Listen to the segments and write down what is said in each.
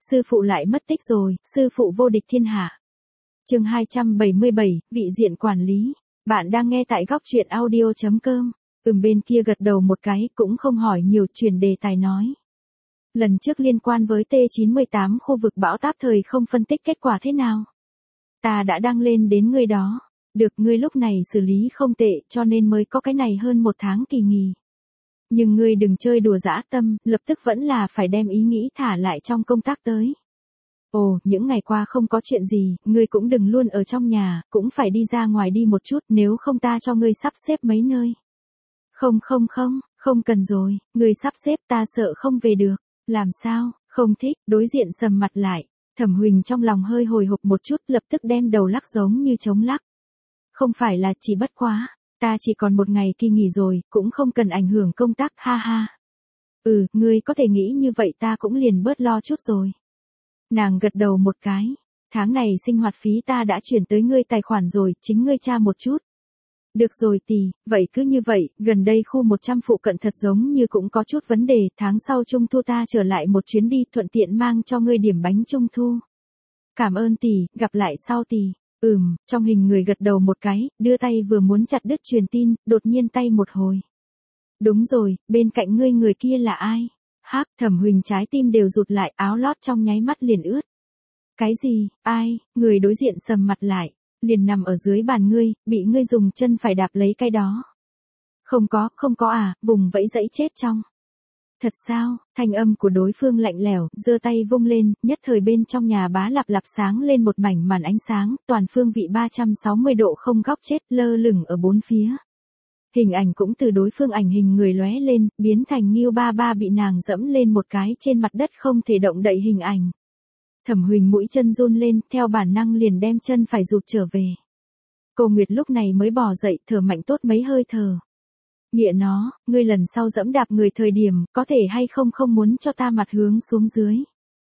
sư phụ lại mất tích rồi, sư phụ vô địch thiên hạ. Chương 277, vị diện quản lý. Bạn đang nghe tại góc truyện audio.com. Bên kia gật đầu một cái, cũng không hỏi nhiều, chuyển đề tài nói. Lần trước liên quan với T98 khu vực bão táp thời không phân tích kết quả thế nào? Ta đã đăng lên đến ngươi đó. Được, ngươi lúc này xử lý không tệ, cho nên mới có cái này hơn 1 tháng kỳ nghỉ. Nhưng ngươi đừng chơi đùa dã tâm, lập tức vẫn là phải đem ý nghĩ thả lại trong công tác tới. Ồ, những ngày qua không có chuyện gì, ngươi cũng đừng luôn ở trong nhà, cũng phải đi ra ngoài đi một chút, nếu không ta cho ngươi sắp xếp mấy nơi. Không cần rồi, ngươi sắp xếp ta sợ không về được. Làm sao, không thích, đối diện sầm mặt lại. Thẩm Huỳnh trong lòng hơi hồi hộp một chút, lập tức đem đầu lắc giống như trống lắc. Không phải là chỉ bất quá, ta chỉ còn 1 ngày kỳ nghỉ rồi, cũng không cần ảnh hưởng công tác, ha ha. Ngươi có thể nghĩ như vậy ta cũng liền bớt lo chút rồi. Nàng gật đầu một cái, tháng này sinh hoạt phí ta đã chuyển tới ngươi tài khoản rồi, chính ngươi tra một chút. Được rồi tỷ, vậy cứ như vậy, gần đây khu 100 phụ cận thật giống như cũng có chút vấn đề, tháng sau Trung Thu ta trở lại một chuyến đi, thuận tiện mang cho ngươi điểm bánh Trung Thu. Cảm ơn tỷ, gặp lại sau tỷ. Trong hình người gật đầu một cái, đưa tay vừa muốn chặt đứt truyền tin, đột nhiên tay một hồi. Đúng rồi, bên cạnh ngươi người kia là ai? Thẩm Huỳnh trái tim đều rụt lại, áo lót trong nháy mắt liền ướt. Cái gì, ai? Người đối diện sầm mặt lại, liền nằm ở dưới bàn ngươi, bị ngươi dùng chân phải đạp lấy cái đó. Không có à, vùng vẫy dẫy chết trong. Thật sao? Thanh âm của đối phương lạnh lẽo, giơ tay vung lên, nhất thời bên trong nhà bá lạp lạp sáng lên một mảnh màn ánh sáng, toàn phương vị 360 độ không góc chết, lơ lửng ở 4 phía. Hình ảnh cũng từ đối phương ảnh hình người lóe lên, biến thành Ngưu Ba Ba bị nàng dẫm lên một cái trên mặt đất không thể động đậy hình ảnh. Thẩm Huỳnh mũi chân run lên, theo bản năng liền đem chân phải rụt trở về. Cô Nguyệt lúc này mới bò dậy, thở mạnh tốt mấy hơi thở. Mẹ nó, ngươi lần sau dẫm đạp người thời điểm, có thể hay không muốn cho ta mặt hướng xuống dưới.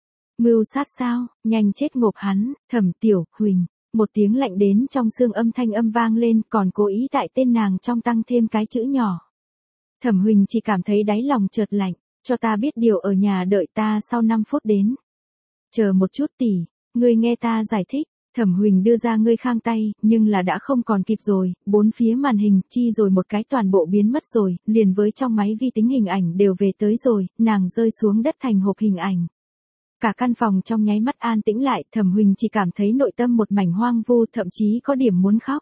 Mưu sát sao, nhanh chết ngộp hắn, Thẩm Tiểu Huỳnh. Một tiếng lạnh đến trong xương âm thanh âm vang lên, còn cố ý tại tên nàng trong tăng thêm cái chữ nhỏ. Thẩm Huỳnh chỉ cảm thấy đáy lòng chợt lạnh, cho ta biết điều ở nhà đợi ta sau 5 phút đến. Chờ một chút tỷ, ngươi nghe ta giải thích. Thẩm Huỳnh đưa ra ngươi khang tay, nhưng là đã không còn kịp rồi, 4 phía màn hình chi rồi một cái toàn bộ biến mất rồi, liền với trong máy vi tính hình ảnh đều về tới rồi, nàng rơi xuống đất thành hộp hình ảnh. Cả căn phòng trong nháy mắt an tĩnh lại, Thẩm Huỳnh chỉ cảm thấy nội tâm một mảnh hoang vu, thậm chí có điểm muốn khóc.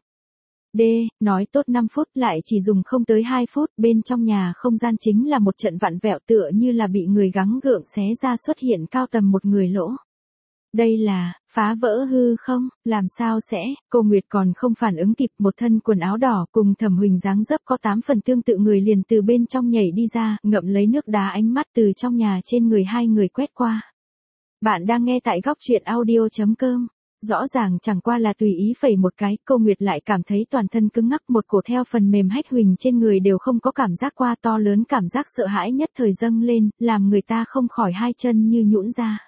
Nói tốt 5 phút lại chỉ dùng không tới 2 phút, bên trong nhà không gian chính là một trận vặn vẹo tựa như là bị người gắng gượng xé ra, xuất hiện cao tầm một người lỗ. Đây là, phá vỡ hư không, làm sao sẽ, cô Nguyệt còn không phản ứng kịp, một thân quần áo đỏ cùng Thẩm Huỳnh dáng dấp có 8 phần tương tự người liền từ bên trong nhảy đi ra, ngậm lấy nước đá, ánh mắt từ trong nhà trên người hai người quét qua. Bạn đang nghe tại góc truyện audio.com. Rõ ràng chẳng qua là tùy ý phẩy một cái, cô Nguyệt lại cảm thấy toàn thân cứng ngắc, một cổ theo phần mềm hách Huỳnh trên người đều không có cảm giác qua, to lớn cảm giác sợ hãi nhất thời dâng lên, làm người ta không khỏi hai chân như nhũn ra.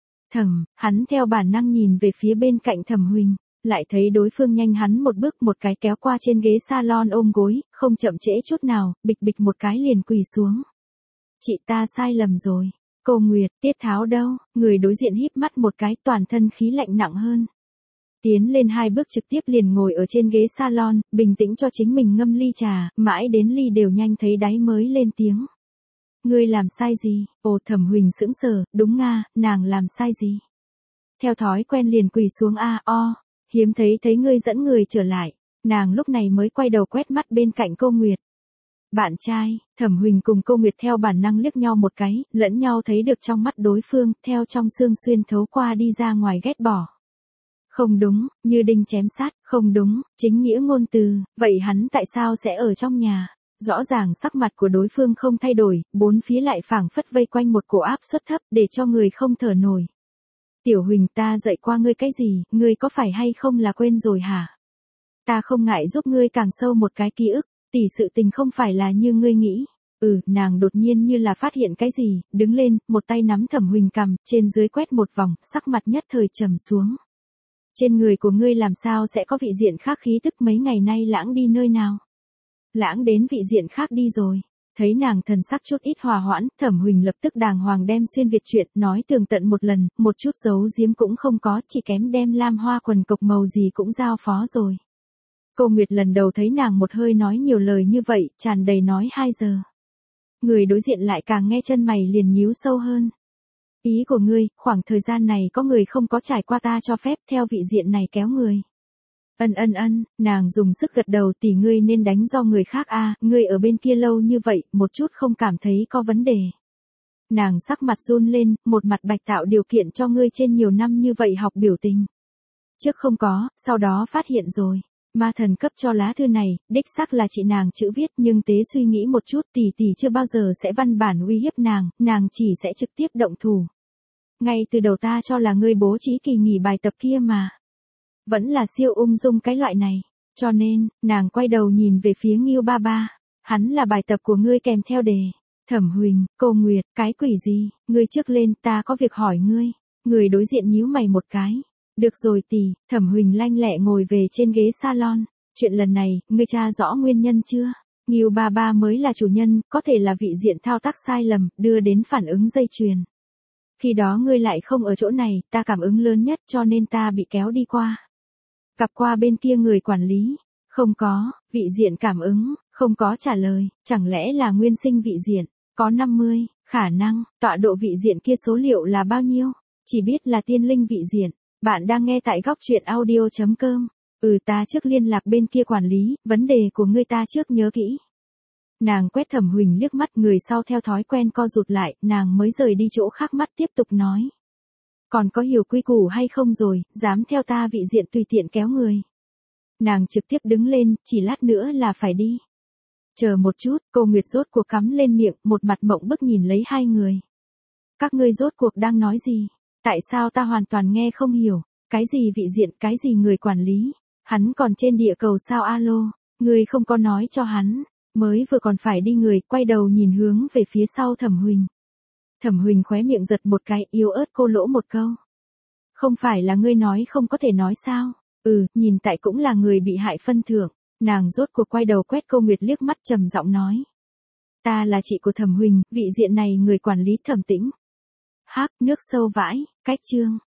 Hắn theo bản năng nhìn về phía bên cạnh Thẩm Huỳnh, lại thấy đối phương nhanh hắn một bước một cái kéo qua trên ghế salon ôm gối, không chậm trễ chút nào, bịch bịch một cái liền quỳ xuống. Chị ta sai lầm rồi. Cô Nguyệt, Tiết Tháo đâu? Người đối diện híp mắt một cái, toàn thân khí lạnh nặng hơn. Tiến lên 2 bước trực tiếp liền ngồi ở trên ghế salon, bình tĩnh cho chính mình ngâm ly trà, mãi đến ly đều nhanh thấy đáy mới lên tiếng. Ngươi làm sai gì? Ồ, Thẩm Huỳnh sững sờ, đúng nga, nàng làm sai gì? Theo thói quen liền quỳ xuống hiếm thấy ngươi dẫn người trở lại. Nàng lúc này mới quay đầu quét mắt bên cạnh cô Nguyệt. Bạn trai, Thẩm Huỳnh cùng cô Nguyệt theo bản năng liếc nhau một cái, lẫn nhau thấy được trong mắt đối phương, theo trong xương xuyên thấu qua đi ra ngoài ghét bỏ. Không đúng, như đinh chém sát, không đúng, chính nghĩa ngôn từ, vậy hắn tại sao sẽ ở trong nhà? Rõ ràng sắc mặt của đối phương không thay đổi, 4 phía lại phảng phất vây quanh một cổ áp suất thấp để cho người không thở nổi. Tiểu Huỳnh, ta dạy qua ngươi cái gì, ngươi có phải hay không là quên rồi hả? Ta không ngại giúp ngươi càng sâu một cái ký ức. Tỷ, sự tình không phải là như ngươi nghĩ. Nàng đột nhiên như là phát hiện cái gì, đứng lên, một tay nắm Thẩm Huỳnh cằm, trên dưới quét một vòng, sắc mặt nhất thời trầm xuống. Trên người của ngươi làm sao sẽ có vị diện khác khí tức, mấy ngày nay lãng đi nơi nào? Lãng đến vị diện khác đi rồi. Thấy nàng thần sắc chút ít hòa hoãn, Thẩm Huỳnh lập tức đàng hoàng đem xuyên Việt chuyện nói tường tận một lần, một chút giấu giếm cũng không có, chỉ kém đem lam hoa quần cộc màu gì cũng giao phó rồi. Cô Nguyệt lần đầu thấy nàng một hơi nói nhiều lời như vậy, tràn đầy nói 2 giờ. Người đối diện lại càng nghe chân mày liền nhíu sâu hơn. Ý của ngươi, khoảng thời gian này có người không có trải qua ta cho phép theo vị diện này kéo người. Ân, nàng dùng sức gật đầu, tỷ ngươi nên đánh do người khác a, ngươi ở bên kia lâu như vậy, một chút không cảm thấy có vấn đề. Nàng sắc mặt run lên, một mặt bạch tạo điều kiện cho ngươi trên nhiều năm như vậy học biểu tình. Trước không có, sau đó phát hiện rồi. Ma thần cấp cho lá thư này, đích xác là chị nàng chữ viết nhưng tế suy nghĩ một chút tỷ tỷ chưa bao giờ sẽ văn bản uy hiếp nàng chỉ sẽ trực tiếp động thủ. Ngay từ đầu ta cho là ngươi bố trí kỳ nghỉ bài tập kia mà. Vẫn là siêu ung dung cái loại này. Cho nên, nàng quay đầu nhìn về phía Ngưu Ba Ba. Hắn là bài tập của ngươi kèm theo đề. Thẩm Huỳnh, cô Nguyệt, cái quỷ gì, ngươi trước lên, ta có việc hỏi ngươi. Người đối diện nhíu mày một cái. Được rồi tỷ, Thẩm Huỳnh lanh lẹ ngồi về trên ghế salon. Chuyện lần này, ngươi tra rõ nguyên nhân chưa? Ngưu Ba Ba mới là chủ nhân, có thể là vị diện thao tác sai lầm, đưa đến phản ứng dây chuyền. Khi đó ngươi lại không ở chỗ này, ta cảm ứng lớn nhất cho nên ta bị kéo đi qua. Gặp qua bên kia người quản lý. Không có, vị diện cảm ứng, không có trả lời, chẳng lẽ là nguyên sinh vị diện, có 50, khả năng, tọa độ vị diện kia số liệu là bao nhiêu? Chỉ biết là tiên linh vị diện. Bạn đang nghe tại góc truyện audio.com. Ta trước liên lạc bên kia quản lý, vấn đề của ngươi ta trước nhớ kỹ. Nàng quét Thẩm Huỳnh liếc mắt, người sau theo thói quen co rụt lại, nàng mới rời đi chỗ khác mắt tiếp tục nói. Còn có hiểu quy củ hay không rồi, dám theo ta vị diện tùy tiện kéo người. Nàng trực tiếp đứng lên, chỉ lát nữa là phải đi. Chờ một chút, cô Nguyệt rốt cuộc cắm lên miệng, một mặt mộng bức nhìn lấy hai người. Các ngươi rốt cuộc đang nói gì? Tại sao ta hoàn toàn nghe không hiểu? Cái gì vị diện, cái gì người quản lý? Hắn còn trên địa cầu sao alo? Ngươi không có nói cho hắn. Mới vừa còn phải đi người, quay đầu nhìn hướng về phía sau Thẩm Huỳnh. Thẩm Huỳnh khóe miệng giật một cái, yếu ớt cô lỗ một câu. Không phải là ngươi nói không có thể nói sao? Nhìn tại cũng là người bị hại phân thưởng. Nàng rốt cuộc quay đầu quét cô Nguyệt liếc mắt trầm giọng nói. Ta là chị của Thẩm Huỳnh, vị diện này người quản lý Thẩm Tĩnh. Hắc, nước sâu vãi, cách chương.